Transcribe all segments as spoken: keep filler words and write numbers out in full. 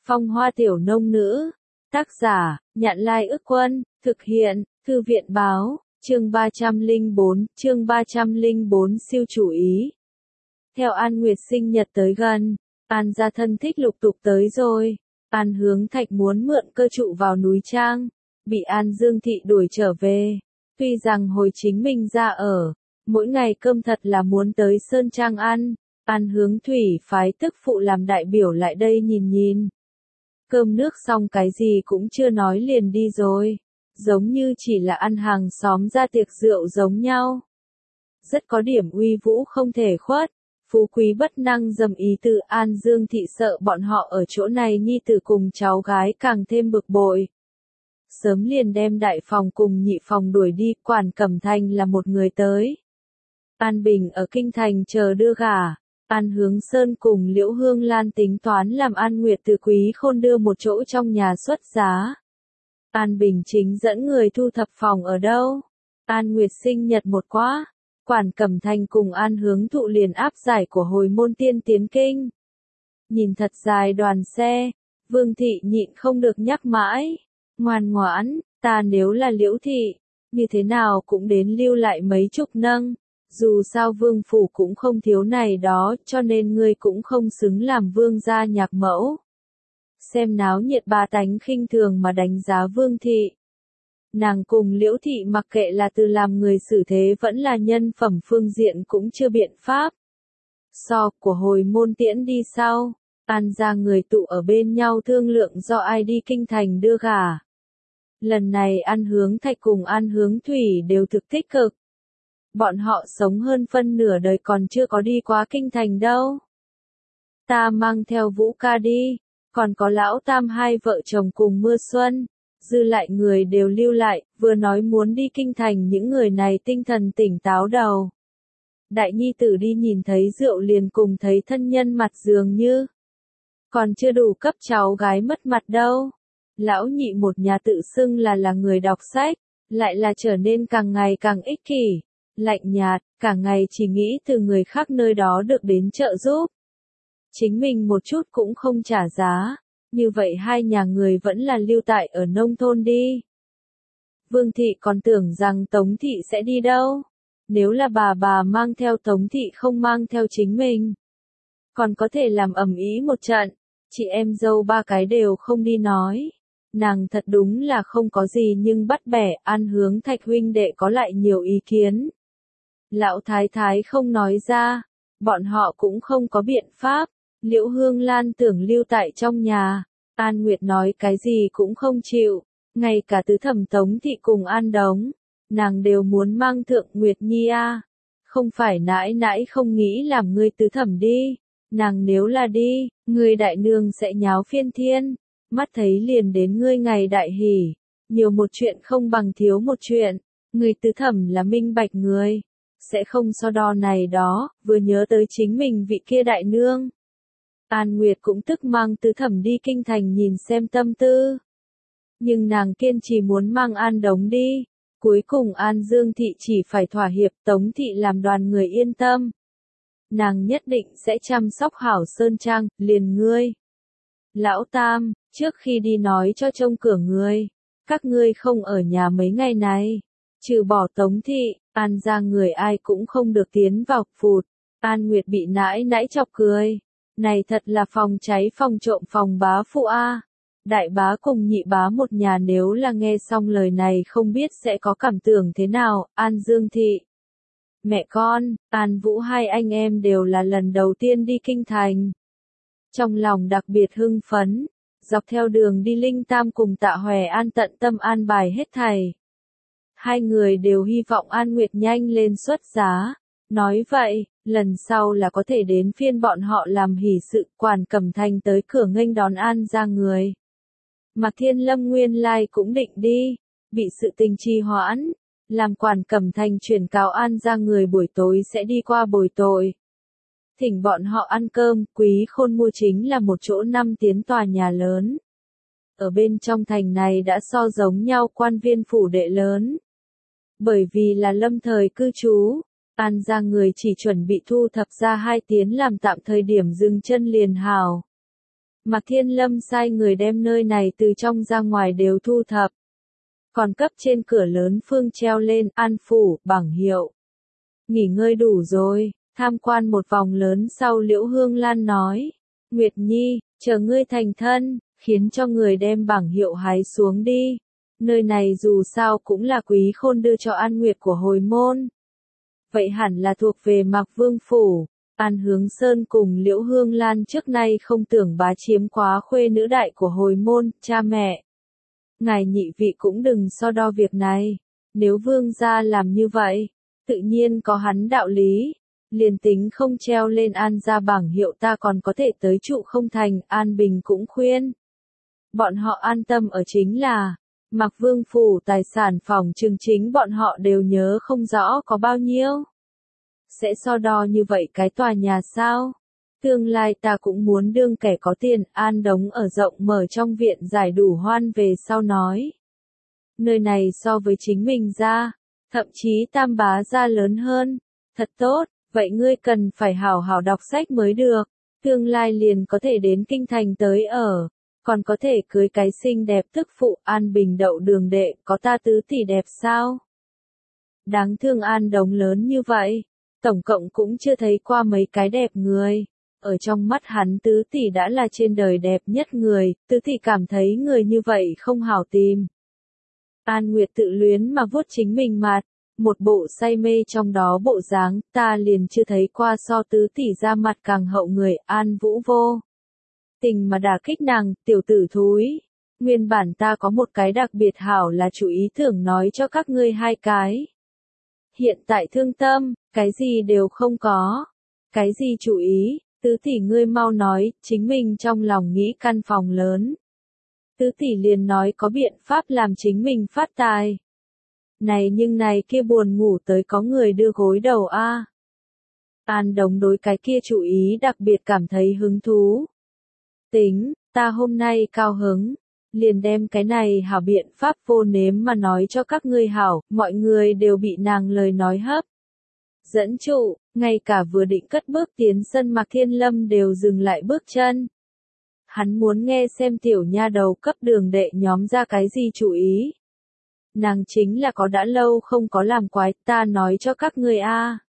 Phong hoa tiểu nông nữ. Tác giả, Nhạn Lai Ức Quân, thực hiện, Thư viện Báo, chương ba trăm lẻ bốn, chương ba trăm lẻ bốn siêu chủ ý. Theo An Nguyệt sinh nhật tới gần, An gia thân thích lục tục tới rồi. An Hướng Thạch muốn mượn cơ trụ vào núi Trang, bị An Dương Thị đuổi trở về. Tuy rằng hồi chính mình ra ở, mỗi ngày cơm thật là muốn tới Sơn Trang ăn. An Hướng Thủy phái tức phụ làm đại biểu lại đây nhìn nhìn. Cơm nước xong cái gì cũng chưa nói liền đi rồi. Giống như chỉ là ăn hàng xóm ra tiệc rượu giống nhau. Rất có điểm uy vũ không thể khuất. Phú quý bất năng dầm ý từ An Dương Thị sợ bọn họ ở chỗ này nhi tử cùng cháu gái càng thêm bực bội. Sớm liền đem đại phòng cùng nhị phòng đuổi đi, Quản Cẩm Thành là một người tới. An Bình ở Kinh Thành chờ đưa gả. An Hướng Sơn cùng Liễu Hương Lan tính toán làm An Nguyệt từ Quý Khôn đưa một chỗ trong nhà xuất giá. An Bình chính dẫn người thu thập phòng ở đâu. An Nguyệt sinh nhật một quá. Quản Cẩm Thành cùng An Hướng Thụ liền áp giải của hồi môn tiên tiến kinh. Nhìn thật dài đoàn xe, Vương Thị nhịn không được nhắc mãi. Ngoan ngoãn, ta nếu là Liễu Thị, như thế nào cũng đến lưu lại mấy chục nâng. Dù sao vương phủ cũng không thiếu này đó, cho nên ngươi cũng không xứng làm vương gia nhạc mẫu. Xem náo nhiệt ba tánh khinh thường mà đánh giá Vương Thị. Nàng cùng Liễu Thị mặc kệ là từ làm người xử thế vẫn là nhân phẩm phương diện cũng chưa biện pháp. So của hồi môn tiễn đi sau, An gia người tụ ở bên nhau thương lượng do ai đi Kinh Thành đưa gả. Lần này An Hướng Thạch cùng An Hướng Thủy đều thực tích cực. Bọn họ sống hơn phân nửa đời còn chưa có đi qua Kinh Thành đâu. Ta mang theo Vũ ca đi, còn có lão Tam hai vợ chồng cùng Mưa Xuân, dư lại người đều lưu lại, vừa nói muốn đi Kinh Thành những người này tinh thần tỉnh táo đầu. Đại nhi tử đi nhìn thấy rượu liền cùng thấy thân nhân mặt dường như. Còn chưa đủ cấp cháu gái mất mặt đâu. Lão nhị một nhà tự xưng là là người đọc sách, lại là trở nên càng ngày càng ích kỷ. Lạnh nhạt, cả ngày chỉ nghĩ từ người khác nơi đó được đến trợ giúp. Chính mình một chút cũng không trả giá, như vậy hai nhà người vẫn là lưu tại ở nông thôn đi. Vương Thị còn tưởng rằng Tống Thị sẽ đi đâu, nếu là bà bà mang theo Tống Thị không mang theo chính mình. Còn có thể làm ầm ĩ một trận, chị em dâu ba cái đều không đi nói. Nàng thật đúng là không có gì nhưng bắt bẻ. An Hướng Thạch huynh đệ có lại nhiều ý kiến. Lão thái thái không nói ra, bọn họ cũng không có biện pháp. Liễu Hương Lan tưởng lưu tại trong nhà, An Nguyệt nói cái gì cũng không chịu, ngay cả tứ thẩm Tống Thị cùng An Đống, nàng đều muốn mang thượng Nguyệt Nhi a. Không phải nãi nãi không nghĩ làm ngươi tứ thẩm đi, nàng nếu là đi, ngươi đại nương sẽ nháo phiên thiên, mắt thấy liền đến ngươi ngày đại hỉ, nhiều một chuyện không bằng thiếu một chuyện, ngươi tứ thẩm là minh bạch người. Sẽ không so đo này đó, vừa nhớ tới chính mình vị kia đại nương. An Nguyệt cũng tức mang tứ thẩm đi Kinh Thành nhìn xem tâm tư. Nhưng nàng kiên trì muốn mang An Đống đi. Cuối cùng An Dương Thị chỉ phải thỏa hiệp, Tống Thị làm đoàn người yên tâm. Nàng nhất định sẽ chăm sóc hảo Sơn Trang, liền ngươi. Lão Tam, trước khi đi nói cho trông cửa ngươi. Các ngươi không ở nhà mấy ngày này. Trừ bỏ Tống Thị, An gia người ai cũng không được tiến vào, phụt. An Nguyệt bị nãi nãi chọc cười. Này thật là phòng cháy phòng trộm phòng bá phụ a. Đại bá cùng nhị bá một nhà nếu là nghe xong lời này không biết sẽ có cảm tưởng thế nào. An Dương Thị, mẹ con, An Vũ hai anh em đều là lần đầu tiên đi Kinh Thành. Trong lòng đặc biệt hưng phấn, dọc theo đường đi Linh Tam cùng Tạ Hòe An tận tâm an bài hết thảy. Hai người đều hy vọng An Nguyệt nhanh lên xuất giá. Nói vậy, lần sau là có thể đến phiên bọn họ làm hỷ sự. Quản Cẩm Thành tới cửa nghênh đón An ra người. Mạc Thiên Lâm nguyên lai cũng định đi, bị sự tình trì hoãn, làm Quản Cẩm Thành chuyển cáo An ra người buổi tối sẽ đi qua bồi tội. Thỉnh bọn họ ăn cơm. Quý Khôn mua chính là một chỗ năm tiến tòa nhà lớn. Ở bên trong thành này đã so giống nhau quan viên phủ đệ lớn. Bởi vì là lâm thời cư trú, An gia người chỉ chuẩn bị thu thập ra hai tiến làm tạm thời điểm dừng chân liền hào. Mạc Thiên Lâm sai người đem nơi này từ trong ra ngoài đều thu thập. Còn cấp trên cửa lớn phương treo lên an phủ, bảng hiệu. Nghỉ ngơi đủ rồi, tham quan một vòng lớn sau Liễu Hương Lan nói. Nguyệt Nhi, chờ ngươi thành thân, khiến cho người đem bảng hiệu hái xuống đi. Nơi này dù sao cũng là Quý Khôn đưa cho An Nguyệt của hồi môn. Vậy hẳn là thuộc về Mạc Vương Phủ. An Hướng Sơn cùng Liễu Hương Lan trước nay không tưởng bá chiếm quá khuê nữ đại của hồi môn, cha mẹ. Ngài nhị vị cũng đừng so đo việc này. Nếu vương gia làm như vậy, tự nhiên có hắn đạo lý. Liền tính không treo lên An gia bảng hiệu ta còn có thể tới trụ không thành, An Bình cũng khuyên. Bọn họ an tâm ở chính là, Mạc Vương Phủ tài sản phòng trường chính bọn họ đều nhớ không rõ có bao nhiêu. Sẽ so đo như vậy cái tòa nhà sao? Tương lai ta cũng muốn đương kẻ có tiền, An Đống ở rộng mở trong viện giải đủ hoan về sau nói. Nơi này so với chính mình ra, thậm chí Tam Bá ra lớn hơn. Thật tốt, vậy ngươi cần phải hảo hảo đọc sách mới được. Tương lai liền có thể đến kinh thành tới ở. Còn có thể cưới cái xinh đẹp tức phụ. An Bình đậu đường đệ, có ta tứ tỷ đẹp sao? Đáng thương An Đống lớn như vậy. Tổng cộng cũng chưa thấy qua mấy cái đẹp người. Ở trong mắt hắn tứ tỷ đã là trên đời đẹp nhất người, tứ tỷ cảm thấy người như vậy không hảo tìm. An Nguyệt tự luyến mà vuốt chính mình mặt, một bộ say mê trong đó bộ dáng, ta liền chưa thấy qua so tứ tỷ ra mặt càng hậu người. An Vũ vô tình mà đả kích nàng, tiểu tử thúi. Nguyên bản ta có một cái đặc biệt hảo là chủ ý tưởng nói cho các ngươi hai cái. Hiện tại thương tâm, cái gì đều không có. Cái gì chủ ý, tứ tỷ ngươi mau nói, chính mình trong lòng nghĩ căn phòng lớn. Tứ tỷ liền nói có biện pháp làm chính mình phát tài. Này nhưng này kia buồn ngủ tới có người đưa gối đầu a. À. An Đống đối cái kia chủ ý đặc biệt cảm thấy hứng thú. Tính, ta hôm nay cao hứng. Liền đem cái này hảo biện pháp vô nếm mà nói cho các ngươi hảo, mọi người đều bị nàng lời nói hấp. Dẫn trụ, ngay cả vừa định cất bước tiến sân Mạc Thiên Lâm đều dừng lại bước chân. Hắn muốn nghe xem tiểu nha đầu cấp đường đệ nhóm ra cái gì chủ ý. Nàng chính là có đã lâu không có làm quái, ta nói cho các ngươi a. À.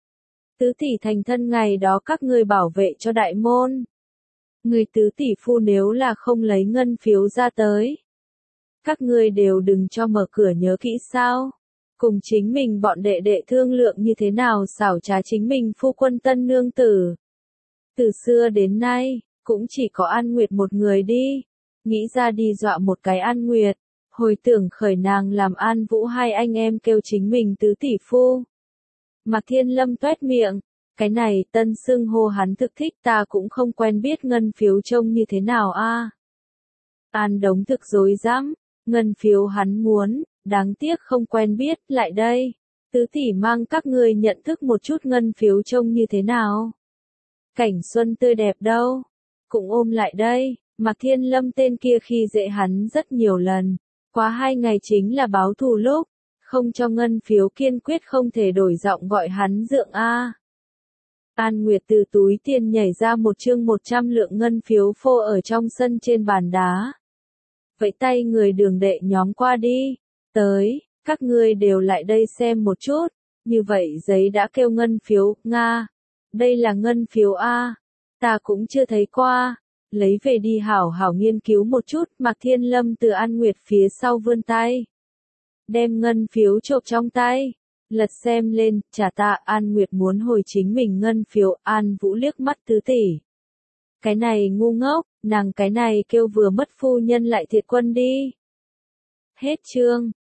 Tứ tỷ thành thân ngày đó các ngươi bảo vệ cho đại môn. Người tứ tỷ phu nếu là không lấy ngân phiếu ra tới. Các ngươi đều đừng cho mở cửa nhớ kỹ sao. Cùng chính mình bọn đệ đệ thương lượng như thế nào xảo trá chính mình phu quân tân nương tử. Từ xưa đến nay, cũng chỉ có An Nguyệt một người đi. Nghĩ ra đi dọa một cái An Nguyệt. Hồi tưởng khởi nàng làm An Vũ hai anh em kêu chính mình tứ tỷ phu. Mạc Thiên Lâm toét miệng. Cái này tân xưng hô hắn thực thích ta cũng không quen biết ngân phiếu trông như thế nào a. À. An Đống thực dối dám, ngân phiếu hắn muốn, đáng tiếc không quen biết, lại đây. Tứ tỷ mang các người nhận thức một chút ngân phiếu trông như thế nào. Cảnh xuân tươi đẹp đâu, cũng ôm lại đây, Mạc Thiên Lâm tên kia khi dễ hắn rất nhiều lần, quá hai ngày chính là báo thù lúc, không cho ngân phiếu kiên quyết không thể đổi giọng gọi hắn dượng a. An Nguyệt từ túi tiền nhảy ra một chương một trăm lượng ngân phiếu phô ở trong sân trên bàn đá. Vậy tay người đường đệ nhóm qua đi. Tới, các ngươi đều lại đây xem một chút. Như vậy giấy đã kêu ngân phiếu, Nga. Đây là ngân phiếu A. Ta cũng chưa thấy qua. Lấy về đi hảo hảo nghiên cứu một chút. Mạc Thiên Lâm từ An Nguyệt phía sau vươn tay. Đem ngân phiếu chộp trong tay. Lật xem lên, trả tạ. An Nguyệt muốn hồi chính mình ngân phiếu. An Vũ liếc mắt tứ tỷ. Cái này ngu ngốc, nàng cái này kêu vừa mất phu nhân lại thiệt quân đi. Hết chương.